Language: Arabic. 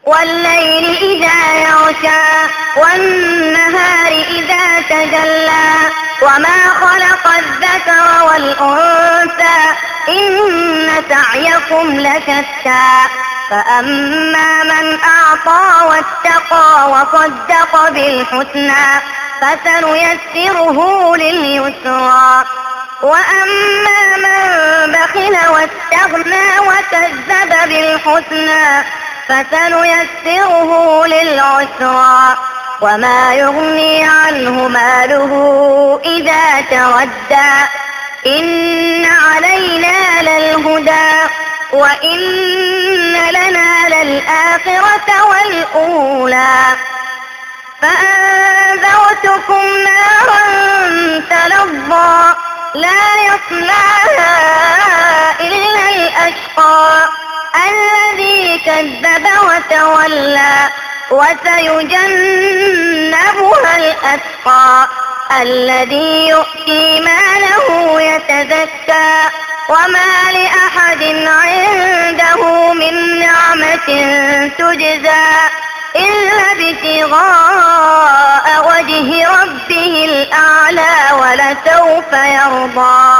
والليل إذا يغشى والنهار إذا تجلى وما خلق الذكر والأنثى إن سعيكم لشتى فأما من أعطى واتقى وصدق بالحسنى فسنيسره لليسرى وأما من بخل واستغنى وكذب بالحسنى فسنيسره للعسرى وما يغني عنه ماله إذا تردى إن علينا للهدى وإن لنا للآخرة والأولى فأنذرتكم نارا تلظى لا يصلاها إلا الأشقى الذي كذب وتولى وسيجنبها الأتقى الذي يؤتي ماله يتزكى وما لأحد عنده من نعمة تجزى إلا ابتغاء وجه ربه الأعلى ولسوف يرضى.